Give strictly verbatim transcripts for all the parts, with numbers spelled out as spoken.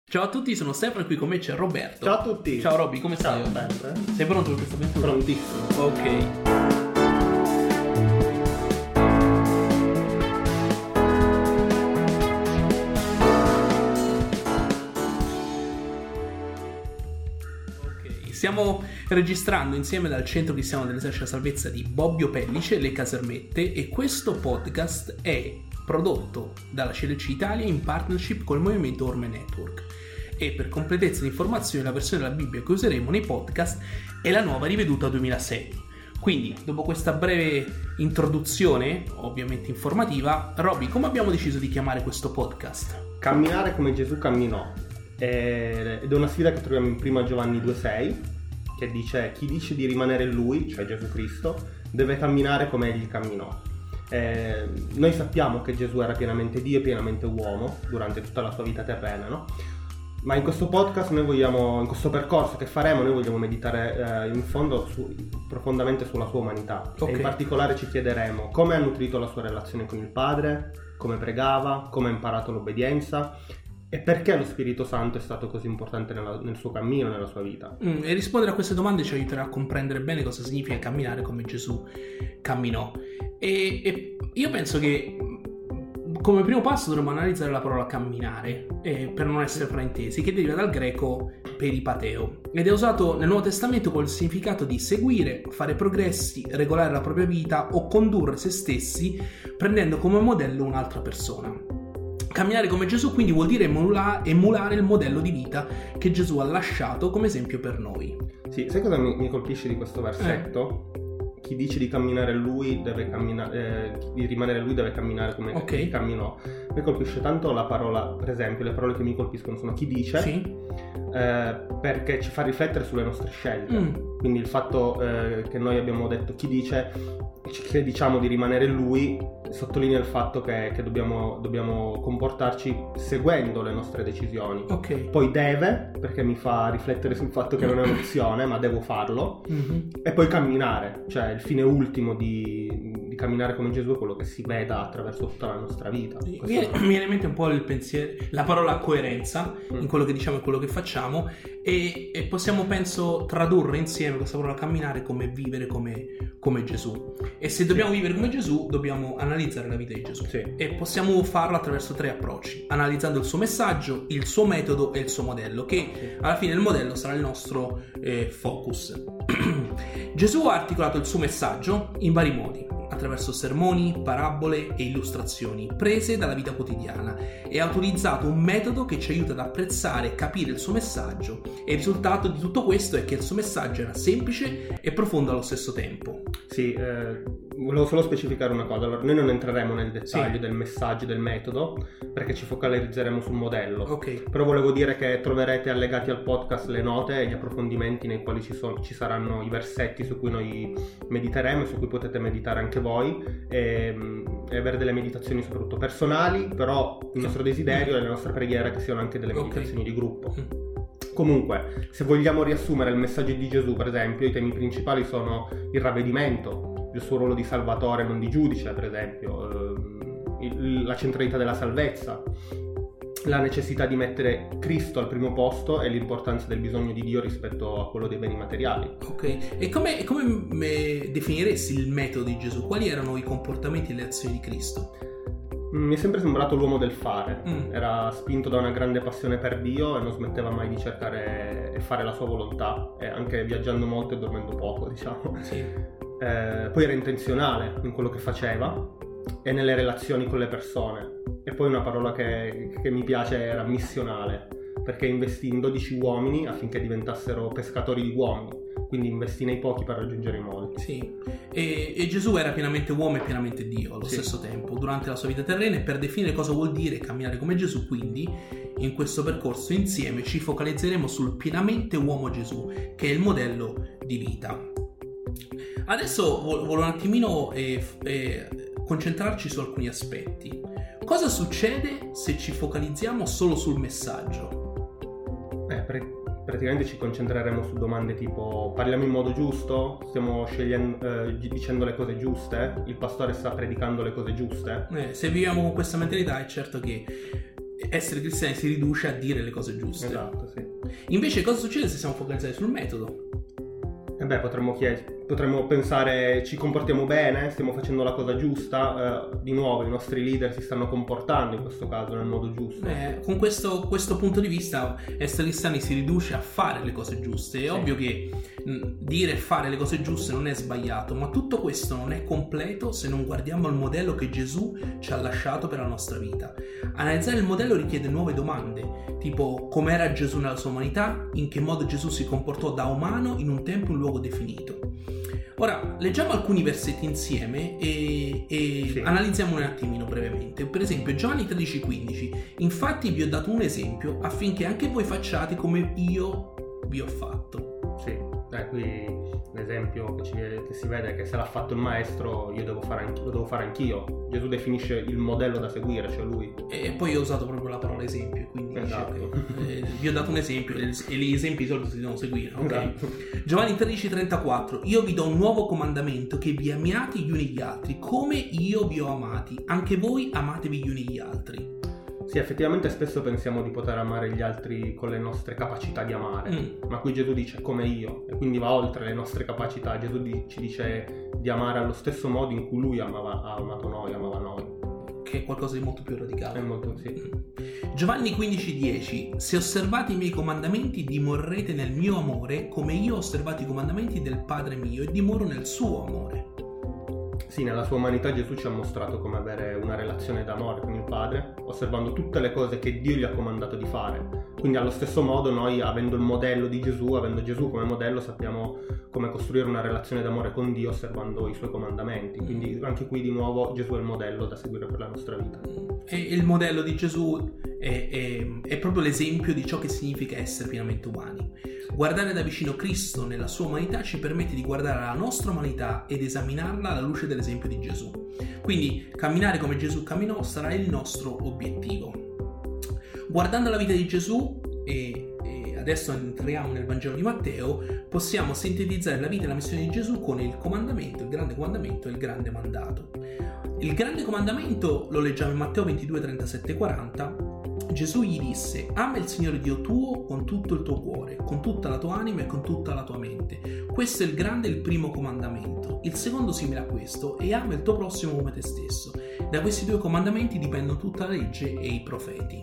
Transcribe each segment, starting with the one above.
Ciao a tutti, sono Stefano e qui con me c'è Roberto. Ciao a tutti. Ciao Robby, come stai? Ciao, bene. Sei pronto per questa avventura? Prontissimo. Ok. Ok, stiamo registrando insieme dal Centro Cristiano dell'Esercito della Salvezza di Bobbio Pellice, Le Casermette, e questo podcast è prodotto dalla C L C Italia in partnership col Movimento Orme Network. E per completezza di informazioni la versione della Bibbia che useremo nei podcast è la nuova riveduta duemilasei. Quindi, dopo questa breve introduzione, ovviamente informativa, Robby, come abbiamo deciso di chiamare questo podcast? Camminare come Gesù camminò. Ed è una sfida che troviamo in prima Giovanni due sei, che dice: chi dice di rimanere in Lui, cioè Gesù Cristo, deve camminare come Egli camminò. Eh, noi sappiamo che Gesù era pienamente Dio e pienamente uomo durante tutta la sua vita terrena, no? Ma in questo podcast noi vogliamo, in questo percorso che faremo, noi vogliamo meditare eh, in fondo su, profondamente sulla sua umanità. Okay. E in particolare ci chiederemo come ha nutrito la sua relazione con il Padre, come pregava, come ha imparato l'obbedienza e perché lo Spirito Santo è stato così importante nella, nel suo cammino, nella sua vita. Mm, e rispondere a queste domande ci aiuterà a comprendere bene cosa significa camminare come Gesù camminò. E, e io penso che come primo passo dovremmo analizzare la parola camminare, eh, per non essere fraintesi, che deriva dal greco peripateo ed è usato nel Nuovo Testamento col significato di seguire, fare progressi, regolare la propria vita o condurre se stessi prendendo come modello un'altra persona. Camminare come Gesù quindi vuol dire emula- emulare il modello di vita che Gesù ha lasciato come esempio per noi. Sì, sai cosa mi, mi colpisce di questo versetto? Eh. Chi dice di camminare lui deve camminare, eh, di rimanere lui deve camminare come okay. camminò. Mi colpisce tanto la parola, per esempio, le parole che mi colpiscono sono chi dice, sì. eh, perché ci fa riflettere sulle nostre scelte. Mm. Quindi il fatto eh, che noi abbiamo detto chi dice, che diciamo di rimanere lui, sottolinea il fatto che, che dobbiamo, dobbiamo comportarci seguendo le nostre decisioni. Okay. Poi deve, perché mi fa riflettere sul fatto che non è un'opzione, ma devo farlo. Mm-hmm. E poi camminare, cioè il fine ultimo di, di camminare come Gesù è quello che si veda attraverso tutta la nostra vita. Mi viene, mi viene in mente un po' il pensiero, la parola coerenza mm. in quello che diciamo e quello che facciamo, e, e possiamo, penso, tradurre insieme questa parola camminare come vivere come, come Gesù. E se dobbiamo vivere come Gesù, dobbiamo analizzare la vita di Gesù. Sì. E possiamo farlo attraverso tre approcci: analizzando il suo messaggio, il suo metodo e il suo modello, che sì. alla fine il modello sarà il nostro eh, focus. Gesù ha articolato il suo messaggio in vari modi, attraverso sermoni, parabole e illustrazioni prese dalla vita quotidiana, e ha utilizzato un metodo che ci aiuta ad apprezzare e capire il suo messaggio, e il risultato di tutto questo è che il suo messaggio era semplice e profondo allo stesso tempo. Sì, eh, volevo solo specificare una cosa. Allora, noi non entreremo nel dettaglio sì. del messaggio e del metodo, perché ci focalizzeremo sul modello. Okay. Però volevo dire che troverete allegati al podcast le note e gli approfondimenti nei quali ci, sono, ci saranno i versetti su cui noi mediteremo, su cui potete meditare anche voi, e, e avere delle meditazioni soprattutto personali, però il nostro desiderio e la nostra preghiera che siano anche delle meditazioni okay. di gruppo. Mm. Comunque, se vogliamo riassumere il messaggio di Gesù, per esempio, i temi principali sono il ravvedimento, il suo ruolo di salvatore, non di giudice, per esempio, eh, la centralità della salvezza, la necessità di mettere Cristo al primo posto e l'importanza del bisogno di Dio rispetto a quello dei beni materiali. Ok, e come, come me definiresti il metodo di Gesù? Quali erano i comportamenti e le azioni di Cristo? Mi è sempre sembrato l'uomo del fare, mm. era spinto da una grande passione per Dio e non smetteva mai di cercare e fare la sua volontà, e anche viaggiando molto e dormendo poco, diciamo. Sì. Eh, poi era intenzionale in quello che faceva e nelle relazioni con le persone. E poi una parola che, che mi piace era missionale, perché investì in dodici uomini affinché diventassero pescatori di uomini. Quindi investì nei pochi per raggiungere i molti. Sì, e, e Gesù era pienamente uomo e pienamente Dio allo sì. stesso tempo durante la sua vita terrena, e per definire cosa vuol dire camminare come Gesù, quindi in questo percorso insieme ci focalizzeremo sul pienamente uomo Gesù, che è il modello di vita. Adesso voglio un attimino eh, eh, concentrarci su alcuni aspetti. Cosa succede se ci focalizziamo solo sul messaggio? Eh, pre- praticamente ci concentreremo su domande tipo: parliamo in modo giusto? Stiamo scegliendo, eh, dicendo le cose giuste? Il pastore sta predicando le cose giuste? Eh, se viviamo con questa mentalità è certo che essere cristiani si riduce a dire le cose giuste. Esatto, sì. Invece cosa succede se siamo focalizzati sul metodo? E beh, potremmo, chied- potremmo pensare, ci comportiamo bene, stiamo facendo la cosa giusta, eh, di nuovo i nostri leader si stanno comportando in questo caso nel modo giusto. Eh, con questo, questo punto di vista essere cristiani si riduce a fare le cose giuste. È sì. ovvio che mh, dire fare le cose giuste non è sbagliato, ma tutto questo non è completo se non guardiamo il modello che Gesù ci ha lasciato per la nostra vita. Analizzare il modello richiede nuove domande, tipo com'era Gesù nella sua umanità, in che modo Gesù si comportò da umano in un tempo e un luogo definito. Ora, leggiamo alcuni versetti insieme e, e sì. analizziamo un attimino brevemente. Per esempio, Giovanni tredici quindici. Infatti vi ho dato un esempio affinché anche voi facciate come io vi ho fatto. Sì, eh, qui l'esempio che, ci, che si vede è che se l'ha fatto il maestro, io devo fare anch- lo devo fare anch'io. Gesù definisce il modello da seguire, cioè lui. E poi ho usato proprio la parola esempio, quindi esatto. dice che, eh, vi ho dato un esempio e gli esempi di solito si devono seguire, ok? Esatto. Giovanni tredici trentaquattro. Io vi do un nuovo comandamento, che vi amiate gli uni gli altri, come io vi ho amati. Anche voi amatevi gli uni gli altri. Sì, effettivamente spesso pensiamo di poter amare gli altri con le nostre capacità di amare, mm. ma qui Gesù dice come io, e quindi va oltre le nostre capacità. Gesù di- ci dice di amare allo stesso modo in cui lui amava, ha amato noi, amava noi. Che è qualcosa di molto più radicale. È molto, sì. Mm. Giovanni quindici dieci. Se osservate i miei comandamenti dimorrete nel mio amore, come io ho osservato i comandamenti del Padre mio e dimoro nel suo amore. Sì, nella sua umanità Gesù ci ha mostrato come avere una relazione d'amore con il Padre, osservando tutte le cose che Dio gli ha comandato di fare. Quindi allo stesso modo noi, avendo il modello di Gesù, avendo Gesù come modello, sappiamo come costruire una relazione d'amore con Dio osservando i suoi comandamenti. Quindi anche qui di nuovo Gesù è il modello da seguire per la nostra vita. E il modello di Gesù è, è, è proprio l'esempio di ciò che significa essere pienamente umani. Guardare da vicino Cristo nella sua umanità ci permette di guardare la nostra umanità ed esaminarla alla luce dell'esempio di Gesù. Quindi camminare come Gesù camminò sarà il nostro obiettivo. Guardando la vita di Gesù, e, e adesso entriamo nel Vangelo di Matteo, possiamo sintetizzare la vita e la missione di Gesù con il comandamento, il grande comandamento e il grande mandato. Il grande comandamento lo leggiamo in Matteo ventidue trentasette quaranta. Gesù gli disse: ama il Signore Dio tuo con tutto il tuo cuore, con tutta la tua anima e con tutta la tua mente. Questo è il grande e il primo comandamento. Il secondo simile a questo è: ama il tuo prossimo come te stesso. Da questi due comandamenti dipendono tutta la legge e i profeti.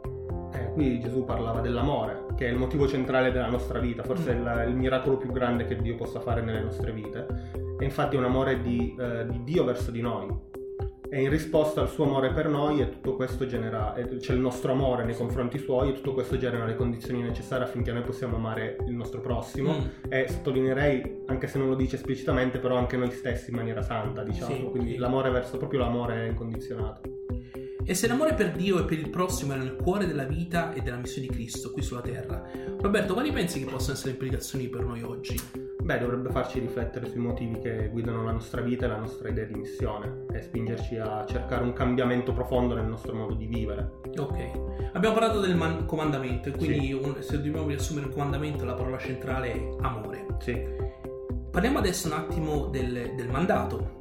Eh, qui Gesù parlava dell'amore, che è il motivo centrale della nostra vita, forse mm. è il, il miracolo più grande che Dio possa fare nelle nostre vite. E infatti è un amore di, eh, di Dio verso di noi. E in risposta al suo amore per noi, e tutto questo genera, c'è il nostro amore nei confronti suoi, e tutto questo genera le condizioni necessarie affinché noi possiamo amare il nostro prossimo. Mm. E sottolineerei, anche se non lo dice esplicitamente, però anche noi stessi in maniera santa, diciamo. Sì, quindi sì. L'amore verso, proprio l'amore incondizionato. E se l'amore per Dio e per il prossimo era nel cuore della vita e della missione di Cristo qui sulla terra, Roberto, quali pensi che possano essere le implicazioni per noi oggi? Beh, dovrebbe farci riflettere sui motivi che guidano la nostra vita e la nostra idea di missione, e spingerci a cercare un cambiamento profondo nel nostro modo di vivere. Ok, abbiamo parlato del man- comandamento, e quindi sì. un, se dobbiamo riassumere il comandamento, la parola centrale è amore. Sì. Parliamo adesso un attimo del, del mandato.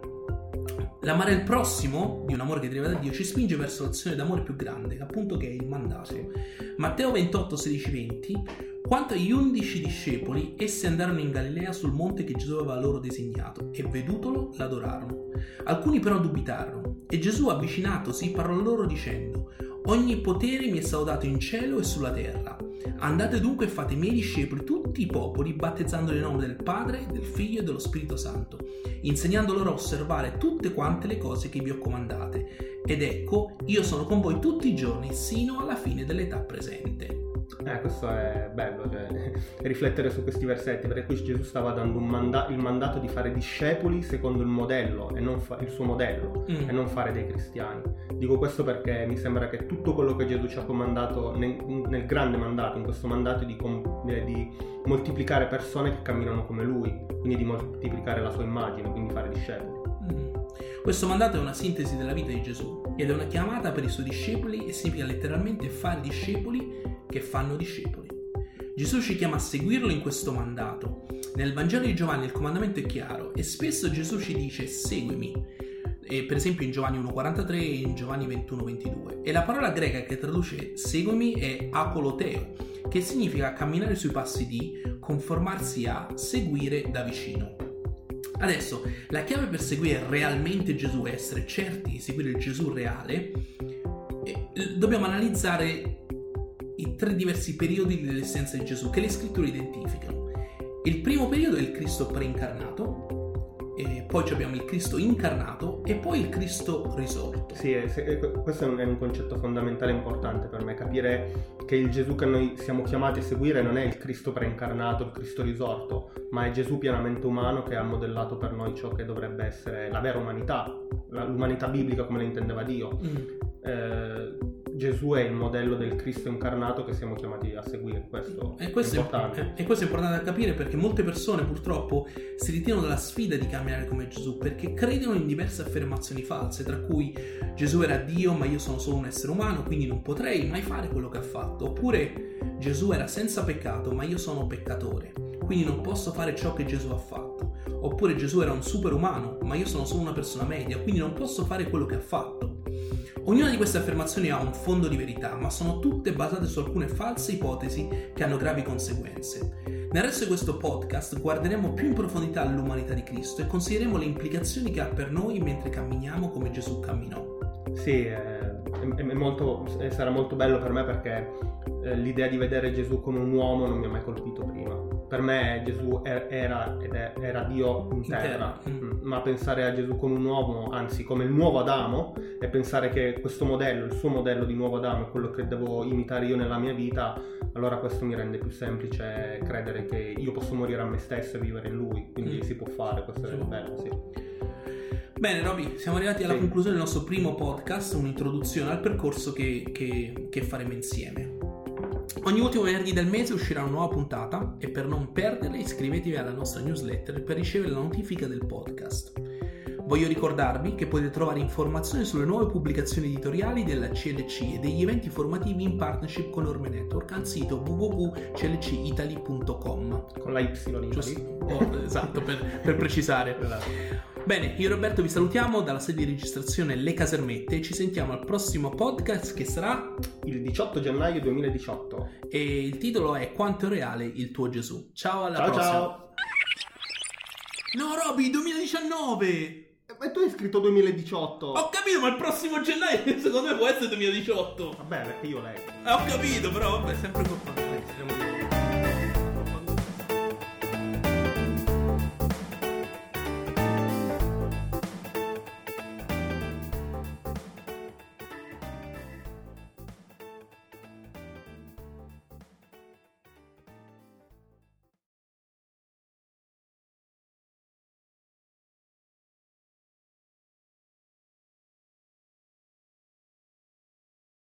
L'amare il prossimo, di un amore che deriva da Dio, ci spinge verso l'azione d'amore più grande, appunto, che è il mandato. Sì. Matteo ventotto sedici venti. Quanto agli undici discepoli, essi andarono in Galilea sul monte che Gesù aveva loro designato, e vedutolo l'adorarono. Alcuni però dubitarono, e Gesù, avvicinatosi, parlò loro dicendo: ogni potere mi è stato dato in cielo e sulla terra. Andate dunque e fate miei discepoli tutti i popoli, battezzandoli nel nome del Padre, del Figlio e dello Spirito Santo, insegnando loro a osservare tutte quante le cose che vi ho comandate. Ed ecco, io sono con voi tutti i giorni, sino alla fine dell'età presente. Eh, questo è bello, cioè, riflettere su questi versetti, perché qui Gesù stava dando un manda- il mandato di fare discepoli secondo il modello, e non fa- il suo modello, mm. e non fare dei cristiani. Dico questo perché mi sembra che tutto quello che Gesù ci ha comandato nel, nel grande mandato, in questo mandato di, com- di moltiplicare persone che camminano come Lui, quindi di moltiplicare la sua immagine, quindi fare discepoli. Mm. Questo mandato è una sintesi della vita di Gesù, ed è una chiamata per i suoi discepoli, e significa letteralmente fare discepoli che fanno discepoli. Gesù ci chiama a seguirlo in questo mandato. Nel Vangelo di Giovanni il comandamento è chiaro, e spesso Gesù ci dice: seguimi. e per esempio in Giovanni uno quarantatré e in Giovanni ventuno ventidue. E la parola greca che traduce seguimi è akoloteo, che significa camminare sui passi di, conformarsi a, seguire da vicino. Adesso, la chiave per seguire realmente Gesù e essere certi di seguire il Gesù reale, eh, dobbiamo analizzare i tre diversi periodi dell'essenza di Gesù che le scritture identificano. Il primo periodo è il Cristo preincarnato, e poi abbiamo il Cristo incarnato e poi il Cristo risorto. Sì, questo è un, è un concetto fondamentale e importante per me, capire che il Gesù che noi siamo chiamati a seguire non è il Cristo preincarnato, il Cristo risorto, ma è Gesù pienamente umano che ha modellato per noi ciò che dovrebbe essere la vera umanità, l'umanità biblica come la intendeva Dio. Mm. Eh, Gesù è il modello del Cristo incarnato che siamo chiamati a seguire, questo, e questo è importante. È, e questo è importante da capire, perché molte persone purtroppo si ritirano dalla sfida di camminare come Gesù perché credono in diverse affermazioni false, tra cui Gesù era Dio ma io sono solo un essere umano quindi non potrei mai fare quello che ha fatto, oppure Gesù era senza peccato ma io sono peccatore quindi non posso fare ciò che Gesù ha fatto, oppure Gesù era un superumano ma io sono solo una persona media quindi non posso fare quello che ha fatto. Ognuna di queste affermazioni ha un fondo di verità, ma sono tutte basate su alcune false ipotesi che hanno gravi conseguenze. Nel resto di questo podcast guarderemo più in profondità l'umanità di Cristo e considereremo le implicazioni che ha per noi mentre camminiamo come Gesù camminò. Sì, è, è molto, sarà molto bello per me perché eh, l'idea di vedere Gesù come un uomo non mi ha mai colpito prima. Per me Gesù era ed è, era Dio in terra, mm. ma pensare a Gesù come un uomo, anzi come il nuovo Adamo, e pensare che questo modello, il suo modello di nuovo Adamo è quello che devo imitare io nella mia vita, allora questo mi rende più semplice credere che io posso morire a me stesso e vivere in Lui, quindi mm. si può fare, questo è sì. bello, sì. Bene Roby, siamo arrivati alla sì. conclusione del nostro primo podcast, un'introduzione al percorso che, che, che faremo insieme. Ogni ultimo venerdì del mese uscirà una nuova puntata e per non perderla iscrivetevi alla nostra newsletter per ricevere la notifica del podcast. Voglio ricordarvi che potete trovare informazioni sulle nuove pubblicazioni editoriali della C L C e degli eventi formativi in partnership con Orme Network al sito w w w punto c l c italy punto com. Con la Y Giusto, oh, esatto, per, per precisare. Bene, io e Roberto vi salutiamo dalla sede di registrazione Le Casermette e ci sentiamo al prossimo podcast che sarà il diciotto gennaio duemiladiciotto e il titolo è Quanto è reale il tuo Gesù. Ciao, alla ciao, prossima. Ciao. No, Roby, duemiladiciannove. Ma tu hai scritto duemiladiciotto. Ho capito, ma il prossimo gennaio secondo me può essere duemiladiciotto. Vabbè, perché io leggo. Eh, ho capito, però vabbè, sempre colpa.